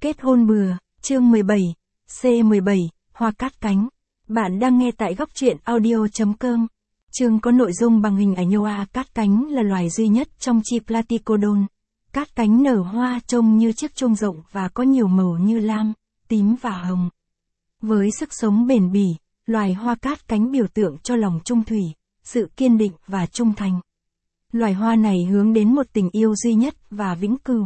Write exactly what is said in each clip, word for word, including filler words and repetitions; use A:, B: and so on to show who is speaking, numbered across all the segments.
A: Kết hôn bừa, chương mười bảy, C mười bảy, Hoa cát cánh. Bạn đang nghe tại góc truyện audio chấm com. Chương có nội dung bằng hình ảnh. Hoa cát cánh là loài duy nhất trong chi Platycodon. Cát cánh nở hoa trông như chiếc chuông rộng và có nhiều màu như lam, tím và hồng. Với sức sống bền bỉ, loài hoa cát cánh biểu tượng cho lòng trung thủy, sự kiên định và trung thành. Loài hoa này hướng đến một tình yêu duy nhất và vĩnh cửu.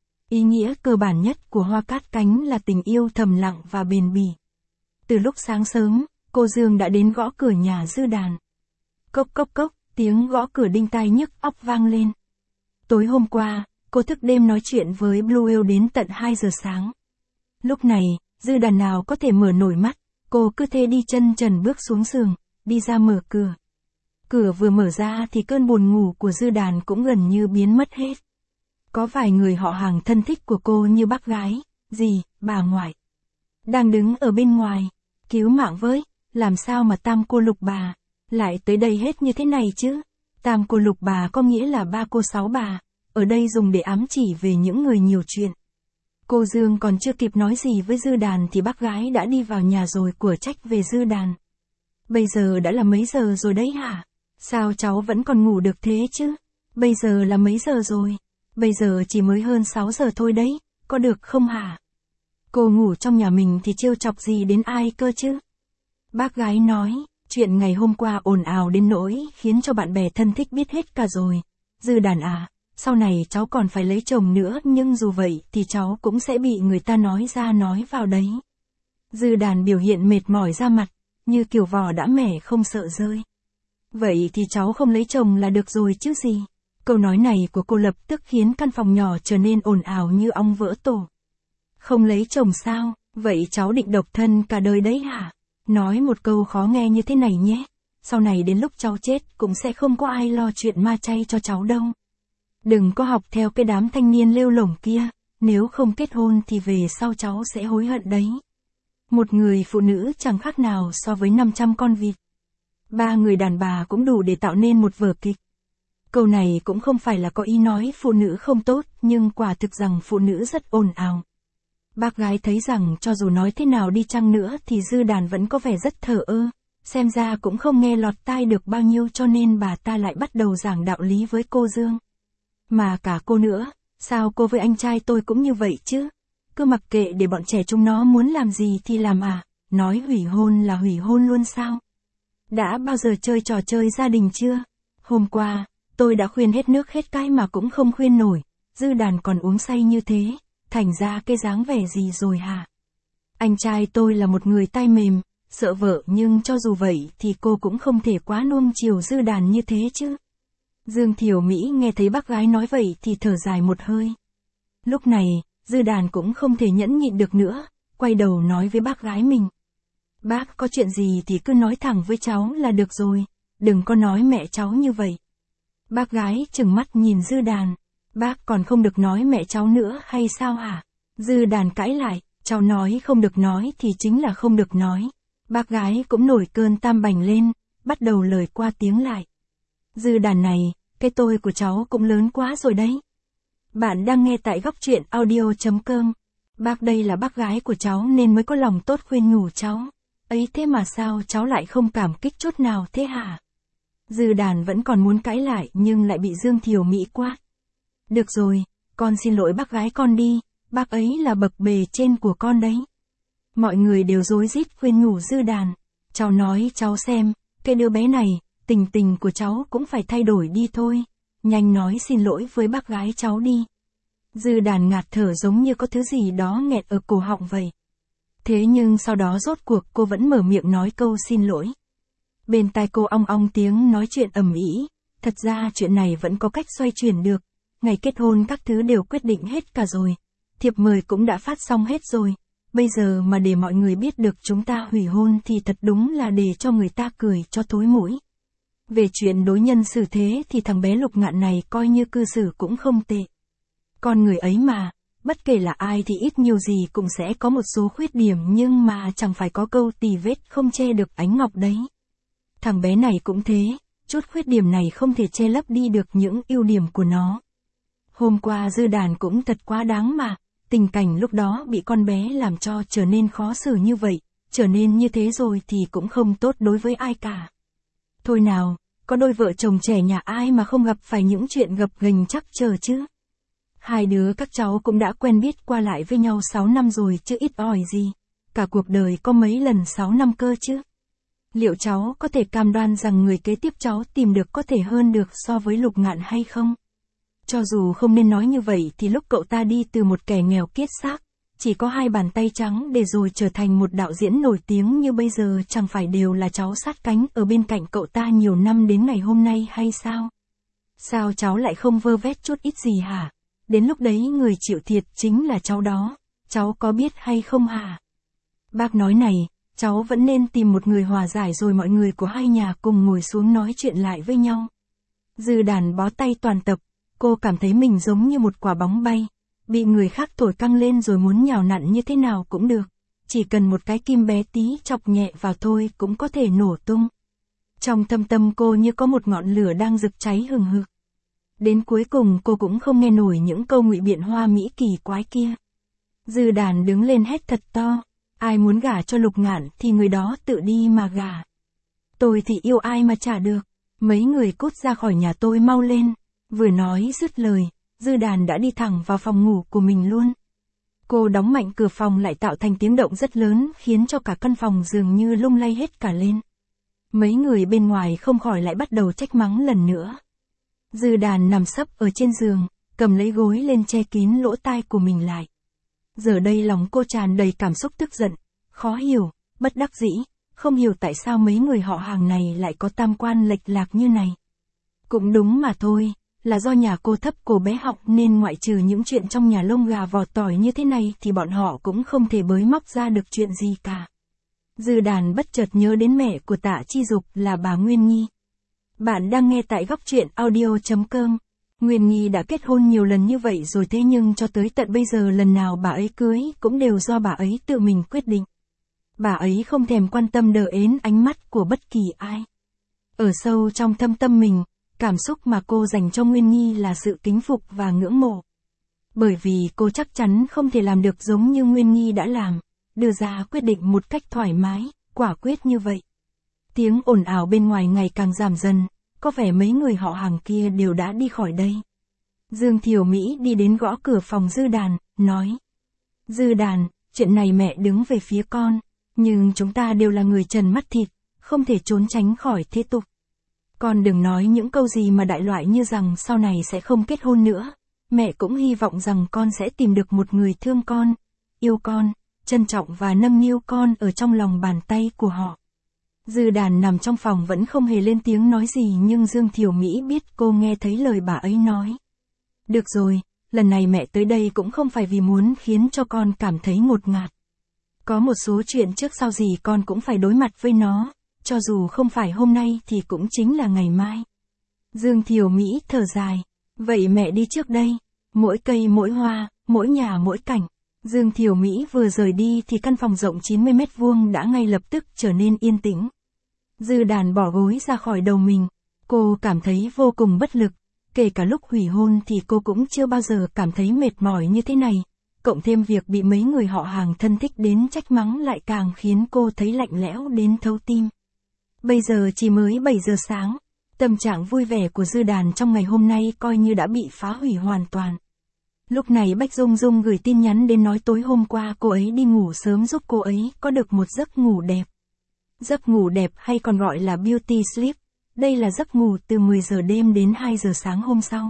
A: Ý nghĩa cơ bản nhất của hoa cát cánh là tình yêu thầm lặng và bền bỉ. Từ lúc sáng sớm, cô Dương đã đến gõ cửa nhà Dư Đàn. Cốc cốc cốc, tiếng gõ cửa đinh tai nhức óc vang lên. Tối hôm qua, cô thức đêm nói chuyện với Blue Whale đến tận hai giờ sáng. Lúc này, Dư Đàn nào có thể mở nổi mắt, cô cứ thế đi chân trần bước xuống giường, đi ra mở cửa. Cửa vừa mở ra thì cơn buồn ngủ của Dư Đàn cũng gần như biến mất hết. Có vài người họ hàng thân thích của cô như bác gái, dì, bà ngoại, đang đứng ở bên ngoài. Cứu mạng với, làm sao mà tam cô lục bà lại tới đây hết như thế này chứ? Tam cô lục bà có nghĩa là ba cô sáu bà, ở đây dùng để ám chỉ về những người nhiều chuyện. Cô Dương còn chưa kịp nói gì với Dư Đàn thì bác gái đã đi vào nhà rồi của trách về Dư Đàn. Bây giờ đã là mấy giờ rồi đấy hả? Sao cháu vẫn còn ngủ được thế chứ? Bây giờ là mấy giờ rồi? Bây giờ chỉ mới hơn sáu giờ thôi đấy, có được không hả? Cô ngủ trong nhà mình thì trêu chọc gì đến ai cơ chứ? Bác gái nói, chuyện ngày hôm qua ồn ào đến nỗi khiến cho bạn bè thân thích biết hết cả rồi. Dư Đàn à, sau này cháu còn phải lấy chồng nữa nhưng dù vậy thì cháu cũng sẽ bị người ta nói ra nói vào đấy. Dư Đàn biểu hiện mệt mỏi ra mặt, như kiểu vỏ đã mẻ không sợ rơi. Vậy thì cháu không lấy chồng là được rồi chứ gì? Câu nói này của cô lập tức khiến căn phòng nhỏ trở nên ồn ào như ong vỡ tổ. Không lấy chồng sao? Vậy cháu định độc thân cả đời đấy hả? Nói một câu khó nghe như thế này nhé. Sau này đến lúc cháu chết cũng sẽ không có ai lo chuyện ma chay cho cháu đâu. Đừng có học theo cái đám thanh niên lêu lổng kia. Nếu không kết hôn thì về sau cháu sẽ hối hận đấy. Một người phụ nữ chẳng khác nào so với năm trăm con vịt. Ba người đàn bà cũng đủ để tạo nên một vở kịch. Câu này cũng không phải là có ý nói phụ nữ không tốt, nhưng quả thực rằng phụ nữ rất ồn ào. Bác gái thấy rằng cho dù nói thế nào đi chăng nữa thì Dư Đàn vẫn có vẻ rất thờ ơ, xem ra cũng không nghe lọt tai được bao nhiêu cho nên bà ta lại bắt đầu giảng đạo lý với cô Dương. Mà cả cô nữa, sao cô với anh trai tôi cũng như vậy chứ? Cứ mặc kệ để bọn trẻ chúng nó muốn làm gì thì làm à, nói hủy hôn là hủy hôn luôn sao? Đã bao giờ chơi trò chơi gia đình chưa? Hôm qua, tôi đã khuyên hết nước hết cái mà cũng không khuyên nổi, Dư Đàn còn uống say như thế, thành ra cái dáng vẻ gì rồi hả? Anh trai tôi là một người tai mềm, sợ vợ nhưng cho dù vậy thì cô cũng không thể quá nuông chiều Dư Đàn như thế chứ. Dương Thiểu Mỹ nghe thấy bác gái nói vậy thì thở dài một hơi. Lúc này, Dư Đàn cũng không thể nhẫn nhịn được nữa, quay đầu nói với bác gái mình. Bác có chuyện gì thì cứ nói thẳng với cháu là được rồi, đừng có nói mẹ cháu như vậy. Bác gái trừng mắt nhìn Dư Đàn. Bác còn không được nói mẹ cháu nữa hay sao hả? Dư Đàn cãi lại, cháu nói không được nói thì chính là không được nói. Bác gái cũng nổi cơn tam bành lên, bắt đầu lời qua tiếng lại. Dư Đàn này, cái tôi của cháu cũng lớn quá rồi đấy. Bạn đang nghe tại góc truyện audio chấm com. Bác đây là bác gái của cháu nên mới có lòng tốt khuyên nhủ cháu. Ấy thế mà sao cháu lại không cảm kích chút nào thế hả? Dư Đàn vẫn còn muốn cãi lại nhưng lại bị Dương Thiểu Mỹ quát. Được rồi, con xin lỗi bác gái con đi, bác ấy là bậc bề trên của con đấy. Mọi người đều rối rít khuyên nhủ Dư Đàn. Cháu nói cháu xem, cái đứa bé này, tình tình của cháu cũng phải thay đổi đi thôi. Nhanh nói xin lỗi với bác gái cháu đi. Dư Đàn ngạt thở giống như có thứ gì đó nghẹt ở cổ họng vậy. Thế nhưng sau đó rốt cuộc cô vẫn mở miệng nói câu xin lỗi. Bên tai cô ong ong tiếng nói chuyện ầm ĩ. Thật ra chuyện này vẫn có cách xoay chuyển được. Ngày kết hôn các thứ đều quyết định hết cả rồi. Thiệp mời cũng đã phát xong hết rồi. Bây giờ mà để mọi người biết được chúng ta hủy hôn thì thật đúng là để cho người ta cười cho thối mũi. Về chuyện đối nhân xử thế thì thằng bé Lục Ngạn này coi như cư xử cũng không tệ. Con người ấy mà, bất kể là ai thì ít nhiều gì cũng sẽ có một số khuyết điểm nhưng mà chẳng phải có câu tì vết không che được ánh ngọc đấy. Thằng bé này cũng thế, chút khuyết điểm này không thể che lấp đi được những ưu điểm của nó. Hôm qua Dư Đàn cũng thật quá đáng mà, Tình cảnh lúc đó bị con bé làm cho trở nên khó xử như vậy, trở nên như thế rồi thì cũng không tốt đối với ai cả. Thôi nào, có đôi vợ chồng trẻ nhà ai mà không gặp phải những chuyện gập ghềnh trắc trở chứ. Hai đứa các cháu cũng đã quen biết qua lại với nhau sáu năm rồi chứ ít ỏi gì. Cả cuộc đời có mấy lần sáu năm cơ chứ. Liệu cháu có thể cam đoan rằng người kế tiếp cháu tìm được có thể hơn được so với Lục Ngạn hay không? Cho dù không nên nói như vậy thì lúc cậu ta đi từ một kẻ nghèo kiết xác, chỉ có hai bàn tay trắng để rồi trở thành một đạo diễn nổi tiếng như bây giờ chẳng phải đều là cháu sát cánh ở bên cạnh cậu ta nhiều năm đến ngày hôm nay hay sao? Sao cháu lại không vơ vét chút ít gì hả? Đến lúc đấy người chịu thiệt chính là cháu đó, cháu có biết hay không hả? Bác nói này, cháu vẫn nên tìm một người hòa giải rồi mọi người của hai nhà cùng ngồi xuống nói chuyện lại với nhau. Dư Đàn bó tay toàn tập, cô cảm thấy mình giống như một quả bóng bay, bị người khác thổi căng lên rồi muốn nhào nặn như thế nào cũng được, chỉ cần một cái kim bé tí chọc nhẹ vào thôi cũng có thể nổ tung. Trong thâm tâm cô như có một ngọn lửa đang rực cháy hừng hực. Đến cuối cùng cô cũng không nghe nổi những câu ngụy biện hoa mỹ kỳ quái kia. Dư Đàn đứng lên hét thật to, ai muốn gả cho Lục Ngạn thì người đó tự đi mà gả. Tôi thì yêu ai mà chả được, mấy người cút ra khỏi nhà tôi mau lên. Vừa nói dứt lời, Dư Đàn đã đi thẳng vào phòng ngủ của mình luôn. Cô đóng mạnh cửa phòng lại tạo thành tiếng động rất lớn khiến cho cả căn phòng dường như lung lay hết cả lên. Mấy người bên ngoài không khỏi lại bắt đầu trách mắng lần nữa. Dư Đàn nằm sấp ở trên giường, cầm lấy gối lên che kín lỗ tai của mình lại. Giờ đây lòng cô tràn đầy cảm xúc tức giận, khó hiểu, bất đắc dĩ, không hiểu tại sao mấy người họ hàng này lại có tam quan lệch lạc như này. Cũng đúng mà thôi, là do nhà cô thấp cổ bé họng nên ngoại trừ những chuyện trong nhà lông gà vỏ tỏi như thế này thì bọn họ cũng không thể bới móc ra được chuyện gì cả. Dư Đàn bất chợt nhớ đến mẹ của Tạ Chi Dục là bà Nguyên Nghi. Bạn đang nghe tại góc truyện audio chấm com. Nguyên Nghi đã kết hôn nhiều lần như vậy rồi thế nhưng cho tới tận bây giờ lần nào bà ấy cưới cũng đều do bà ấy tự mình quyết định. Bà ấy không thèm quan tâm đờ ến ánh mắt của bất kỳ ai. Ở sâu trong thâm tâm mình, cảm xúc mà cô dành cho Nguyên Nghi là sự kính phục và ngưỡng mộ. Bởi vì cô chắc chắn không thể làm được giống như Nguyên Nghi đã làm, đưa ra quyết định một cách thoải mái, quả quyết như vậy. Tiếng ồn ào bên ngoài ngày càng giảm dần, có vẻ mấy người họ hàng kia đều đã đi khỏi đây. Dương Thiều Mỹ đi đến gõ cửa phòng Dư Đàn, nói. Dư Đàn, chuyện này mẹ đứng về phía con, nhưng chúng ta đều là người trần mắt thịt, không thể trốn tránh khỏi thế tục. Con đừng nói những câu gì mà đại loại như rằng sau này sẽ không kết hôn nữa, mẹ cũng hy vọng rằng con sẽ tìm được một người thương con, yêu con, trân trọng và nâng niu con ở trong lòng bàn tay của họ. Dư Đàn nằm trong phòng vẫn không hề lên tiếng nói gì nhưng Dương Thiều Mỹ biết cô nghe thấy lời bà ấy nói. Được rồi, lần này mẹ tới đây cũng không phải vì muốn khiến cho con cảm thấy ngột ngạt. Có một số chuyện trước sau gì con cũng phải đối mặt với nó, cho dù không phải hôm nay thì cũng chính là ngày mai. Dương Thiều Mỹ thở dài, vậy mẹ đi trước đây, mỗi cây mỗi hoa, mỗi nhà mỗi cảnh. Dương Thiều Mỹ vừa rời đi thì căn phòng rộng chín mươi mét vuông đã ngay lập tức trở nên yên tĩnh. Dư Đàn bỏ gối ra khỏi đầu mình, cô cảm thấy vô cùng bất lực, kể cả lúc hủy hôn thì cô cũng chưa bao giờ cảm thấy mệt mỏi như thế này, cộng thêm việc bị mấy người họ hàng thân thích đến trách mắng lại càng khiến cô thấy lạnh lẽo đến thấu tim. Bây giờ chỉ mới bảy giờ sáng, tâm trạng vui vẻ của Dư Đàn trong ngày hôm nay coi như đã bị phá hủy hoàn toàn. Lúc này Bách Dung Dung gửi tin nhắn đến nói tối hôm qua cô ấy đi ngủ sớm giúp cô ấy có được một giấc ngủ đẹp. Giấc ngủ đẹp hay còn gọi là beauty sleep, đây là giấc ngủ từ mười giờ đêm đến hai giờ sáng hôm sau.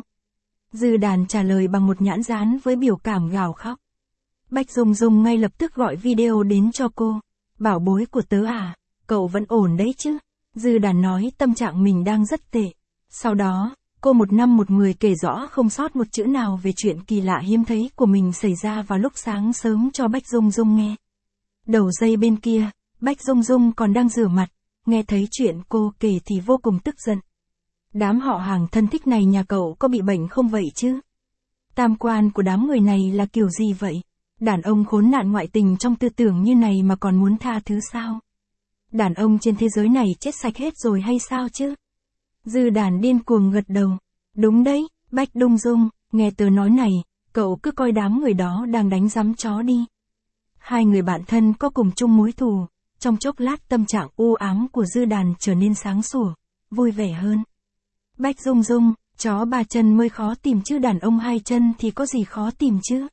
A: Dư Đàn trả lời bằng một nhãn dán với biểu cảm gào khóc. Bách Dung Dung ngay lập tức gọi video đến cho cô. Bảo bối của tớ à, cậu vẫn ổn đấy chứ? Dư Đàn nói tâm trạng mình đang rất tệ. Sau đó, cô một năm một người kể rõ không sót một chữ nào về chuyện kỳ lạ hiếm thấy của mình xảy ra vào lúc sáng sớm cho Bách Dung Dung nghe. Đầu dây bên kia, Bách Dung Dung còn đang rửa mặt, nghe thấy chuyện cô kể thì vô cùng tức giận. Đám họ hàng thân thích này nhà cậu có bị bệnh không vậy chứ? Tam quan của đám người này là kiểu gì vậy? Đàn ông khốn nạn ngoại tình trong tư tưởng như này mà còn muốn tha thứ sao? Đàn ông trên thế giới này chết sạch hết rồi hay sao chứ? Dư Đàn điên cuồng gật đầu. Đúng đấy, Bách Dung Dung, nghe tớ nói này, cậu cứ coi đám người đó đang đánh rắm chó đi. Hai người bạn thân có cùng chung mối thù, trong chốc lát tâm trạng u ám của Dư Đàn trở nên sáng sủa, vui vẻ hơn. Bách Dung Dung, chó ba chân mới khó tìm chứ đàn ông hai chân thì có gì khó tìm chứ?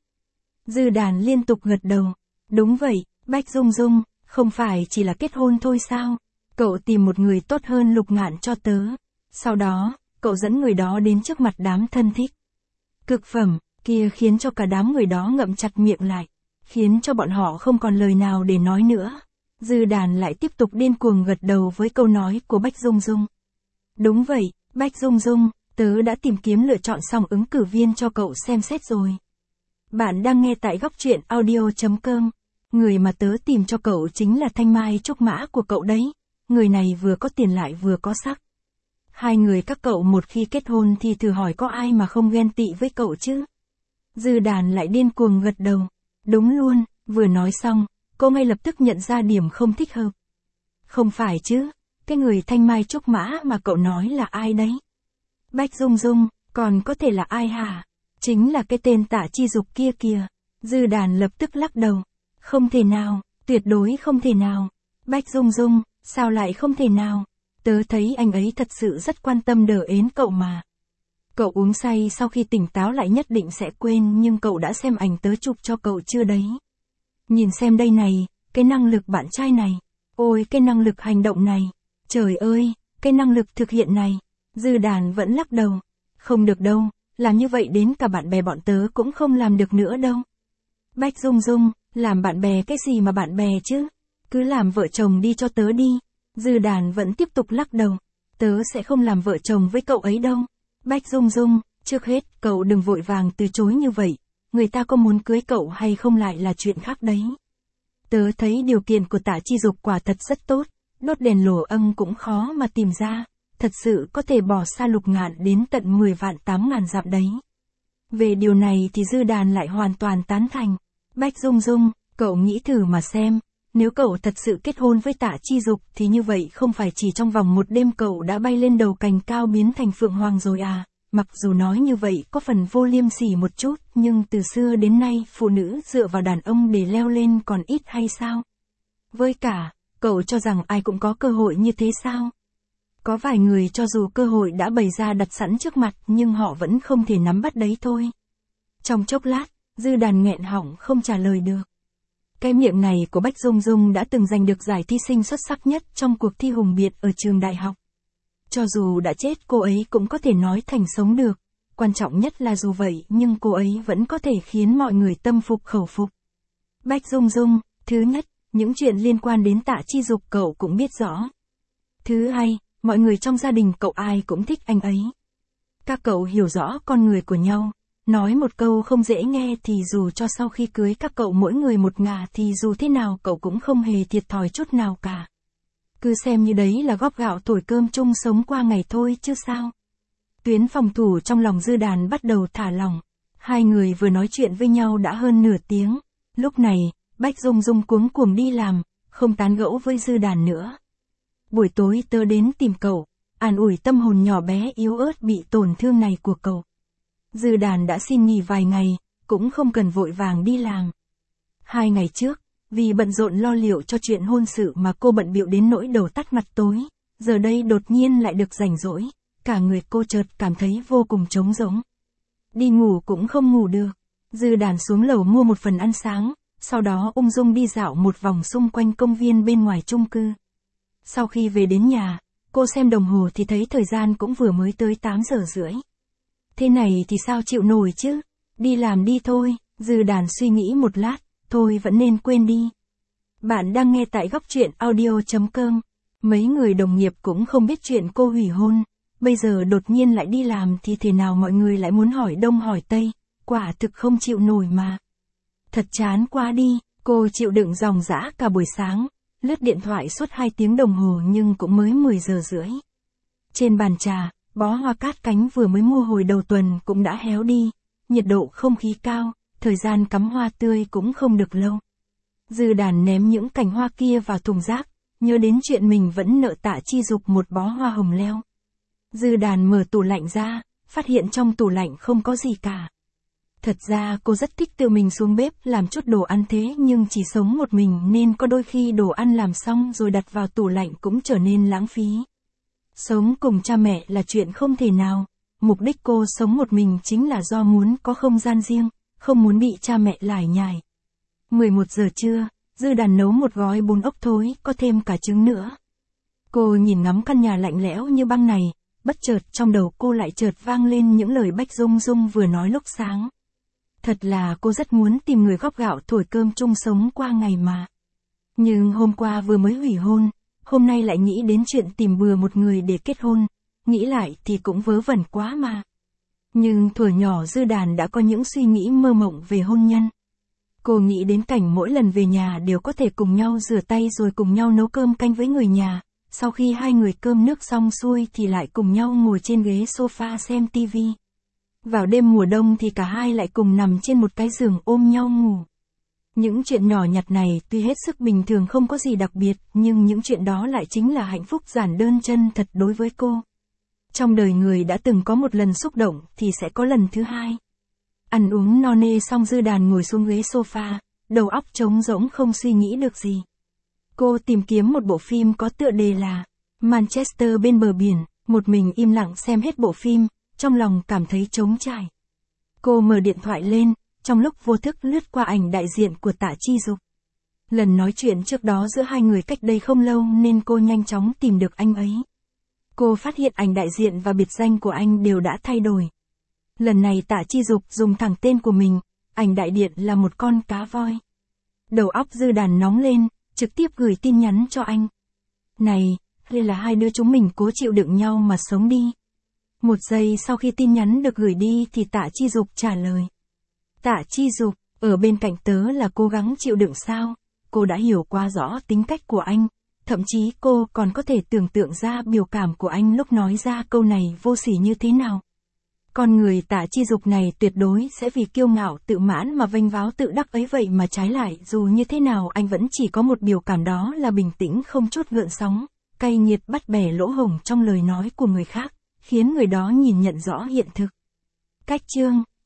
A: Dư Đàn liên tục gật đầu. Đúng vậy, Bách Dung Dung, không phải chỉ là kết hôn thôi sao? Cậu tìm một người tốt hơn Lục Ngạn cho tớ. Sau đó, cậu dẫn người đó đến trước mặt đám thân thích. Cực phẩm, kia khiến cho cả đám người đó ngậm chặt miệng lại, khiến cho bọn họ không còn lời nào để nói nữa. Dư Đàn lại tiếp tục điên cuồng gật đầu với câu nói của Bách Dung Dung. Đúng vậy, Bách Dung Dung, tớ đã tìm kiếm lựa chọn xong ứng cử viên cho cậu xem xét rồi. Bạn đang nghe tại góc truyện audio chấm com. Người mà tớ tìm cho cậu chính là Thanh Mai Trúc Mã của cậu đấy. Người này vừa có tiền lại vừa có sắc. Hai người các cậu một khi kết hôn thì thử hỏi có ai mà không ghen tị với cậu chứ? Dư Đàn lại điên cuồng gật đầu. Đúng luôn, vừa nói xong, cô ngay lập tức nhận ra điểm không thích hợp. Không phải chứ, cái người Thanh Mai Trúc Mã mà cậu nói là ai đấy? Bách Dung Dung, còn có thể là ai hả? Chính là cái tên Tạ Chi Dục kia kìa. Dư Đàn lập tức lắc đầu. Không thể nào, tuyệt đối không thể nào. Bách Dung Dung, sao lại không thể nào? Tớ thấy anh ấy thật sự rất quan tâm đờ ến cậu mà. Cậu uống say sau khi tỉnh táo lại nhất định sẽ quên, nhưng cậu đã xem ảnh tớ chụp cho cậu chưa đấy? Nhìn xem đây này, cái năng lực bạn trai này. Ôi cái năng lực hành động này. Trời ơi, cái năng lực thực hiện này. Dư Đàn vẫn lắc đầu. Không được đâu, làm như vậy đến cả bạn bè bọn tớ cũng không làm được nữa đâu. Bách Dung Dung, làm bạn bè cái gì mà bạn bè chứ? Cứ làm vợ chồng đi cho tớ đi. Dư Đàn vẫn tiếp tục lắc đầu. Tớ sẽ không làm vợ chồng với cậu ấy đâu. Bách Dung Dung, trước hết cậu đừng vội vàng từ chối như vậy. Người ta có muốn cưới cậu hay không lại là chuyện khác đấy. Tớ thấy điều kiện của Tạ Chi Dục quả thật rất tốt. Đốt đèn lổ ân cũng khó mà tìm ra. Thật sự có thể bỏ xa Lục Ngạn đến tận mười vạn tám ngàn dặm đấy. Về điều này thì Dư Đàn lại hoàn toàn tán thành. Bách Dung Dung, cậu nghĩ thử mà xem. Nếu cậu thật sự kết hôn với Tạ Chi Dục thì như vậy không phải chỉ trong vòng một đêm cậu đã bay lên đầu cành cao biến thành Phượng Hoàng rồi à? Mặc dù nói như vậy có phần vô liêm sỉ một chút, nhưng từ xưa đến nay phụ nữ dựa vào đàn ông để leo lên còn ít hay sao? Với cả, cậu cho rằng ai cũng có cơ hội như thế sao? Có vài người cho dù cơ hội đã bày ra đặt sẵn trước mặt nhưng họ vẫn không thể nắm bắt đấy thôi. Trong chốc lát, Dư Đàn nghẹn họng không trả lời được. Cái miệng này của Bách Dung Dung đã từng giành được giải thi sinh xuất sắc nhất trong cuộc thi hùng biện ở trường đại học. Cho dù đã chết cô ấy cũng có thể nói thành sống được. Quan trọng nhất là dù vậy nhưng cô ấy vẫn có thể khiến mọi người tâm phục khẩu phục. Bách Dung Dung, thứ nhất, những chuyện liên quan đến Tạ Chi Dục cậu cũng biết rõ. Thứ hai, mọi người trong gia đình cậu ai cũng thích anh ấy. Các cậu hiểu rõ con người của nhau. Nói một câu không dễ nghe thì dù cho sau khi cưới các cậu mỗi người một ngả thì dù thế nào cậu cũng không hề thiệt thòi chút nào cả. Cứ xem như đấy là góp gạo thổi cơm chung sống qua ngày thôi chứ sao. Tuyến phòng thủ trong lòng Dư Đàn bắt đầu thả lỏng. Hai người vừa nói chuyện với nhau đã hơn nửa tiếng. Lúc này, Bách Dung Dung cuống cuồng đi làm, không tán gẫu với Dư Đàn nữa. Buổi tối tớ đến tìm cậu, an ủi tâm hồn nhỏ bé yếu ớt bị tổn thương này của cậu. Dư Đàn đã xin nghỉ vài ngày, cũng không cần vội vàng đi làm. Hai ngày trước, vì bận rộn lo liệu cho chuyện hôn sự mà cô bận bịu đến nỗi đầu tắt mặt tối, giờ đây đột nhiên lại được rảnh rỗi, cả người cô chợt cảm thấy vô cùng trống rỗng. Đi ngủ cũng không ngủ được. Dư Đàn xuống lầu mua một phần ăn sáng, sau đó ung dung đi dạo một vòng xung quanh công viên bên ngoài chung cư. Sau khi về đến nhà, cô xem đồng hồ thì thấy thời gian cũng vừa mới tới tám giờ rưỡi. Thế này thì sao chịu nổi chứ? Đi làm đi thôi. Dư Đàn suy nghĩ một lát, thôi vẫn nên quên đi. Bạn đang nghe tại góc truyện audio chấm com. Mấy người đồng nghiệp cũng không biết chuyện cô hủy hôn. Bây giờ đột nhiên lại đi làm thì thế nào mọi người lại muốn hỏi đông hỏi tây. Quả thực không chịu nổi mà. Thật chán quá đi. Cô chịu đựng dòng dã cả buổi sáng. Lướt điện thoại suốt hai tiếng đồng hồ nhưng cũng mới mười giờ rưỡi. Trên bàn trà, bó hoa cát cánh vừa mới mua hồi đầu tuần cũng đã héo đi. Nhiệt độ không khí cao, thời gian cắm hoa tươi cũng không được lâu. Dư Đàn ném những cành hoa kia vào thùng rác, nhớ đến chuyện mình vẫn nợ Tạ Chi Dục một bó hoa hồng leo. Dư Đàn mở tủ lạnh ra, phát hiện trong tủ lạnh không có gì cả. Thật ra cô rất thích tự mình xuống bếp làm chút đồ ăn thế nhưng chỉ sống một mình nên có đôi khi đồ ăn làm xong rồi đặt vào tủ lạnh cũng trở nên lãng phí. Sống cùng cha mẹ là chuyện không thể nào, mục đích cô sống một mình chính là do muốn có không gian riêng, không muốn bị cha mẹ lải nhải. mười một giờ trưa, Dư Đàn nấu một gói bún ốc thối, có thêm cả trứng nữa. Cô nhìn ngắm căn nhà lạnh lẽo như băng này, bất chợt trong đầu cô lại chợt vang lên những lời Bách Dung Dung vừa nói lúc sáng. Thật là cô rất muốn tìm người góp gạo thổi cơm chung sống qua ngày mà. Nhưng hôm qua vừa mới hủy hôn, hôm nay lại nghĩ đến chuyện tìm bừa một người để kết hôn, nghĩ lại thì cũng vớ vẩn quá mà. Nhưng thuở nhỏ Dư Đàn đã có những suy nghĩ mơ mộng về hôn nhân. Cô nghĩ đến cảnh mỗi lần về nhà đều có thể cùng nhau rửa tay rồi cùng nhau nấu cơm canh với người nhà, sau khi hai người cơm nước xong xuôi thì lại cùng nhau ngồi trên ghế sofa xem tivi. Vào đêm mùa đông thì cả hai lại cùng nằm trên một cái giường ôm nhau ngủ. Những chuyện nhỏ nhặt này tuy hết sức bình thường không có gì đặc biệt, nhưng những chuyện đó lại chính là hạnh phúc giản đơn chân thật đối với cô. Trong đời người đã từng có một lần xúc động thì sẽ có lần thứ hai. Ăn uống no nê xong Dư Đàn ngồi xuống ghế sofa, đầu óc trống rỗng không suy nghĩ được gì. Cô tìm kiếm một bộ phim có tựa đề là Manchester bên bờ biển, một mình im lặng xem hết bộ phim, trong lòng cảm thấy trống trải. Cô mở điện thoại lên, trong lúc vô thức lướt qua ảnh đại diện của Tạ Chi Dục. Lần nói chuyện trước đó giữa hai người cách đây không lâu nên cô nhanh chóng tìm được anh ấy. Cô phát hiện ảnh đại diện và biệt danh của anh đều đã thay đổi. Lần này Tạ Chi Dục dùng thẳng tên của mình, ảnh đại điện là một con cá voi. Đầu óc Dư Đàn nóng lên, trực tiếp gửi tin nhắn cho anh. Này, đây là hai đứa chúng mình cố chịu đựng nhau mà sống đi. Một giây sau khi tin nhắn được gửi đi thì Tạ Chi Dục trả lời. Tạ Chi Dục, ở bên cạnh tớ là cố gắng chịu đựng sao? Cô đã hiểu qua rõ tính cách của anh, thậm chí cô còn có thể tưởng tượng ra biểu cảm của anh lúc nói ra câu này vô sỉ như thế nào. Con người Tạ Chi Dục này tuyệt đối sẽ vì kiêu ngạo tự mãn mà vênh váo tự đắc ấy, vậy mà trái lại dù như thế nào anh vẫn chỉ có một biểu cảm, đó là bình tĩnh không chút gợn sóng, cay nghiệt bắt bẻ lỗ hổng trong lời nói của người khác, khiến người đó nhìn nhận rõ hiện thực. Cách chương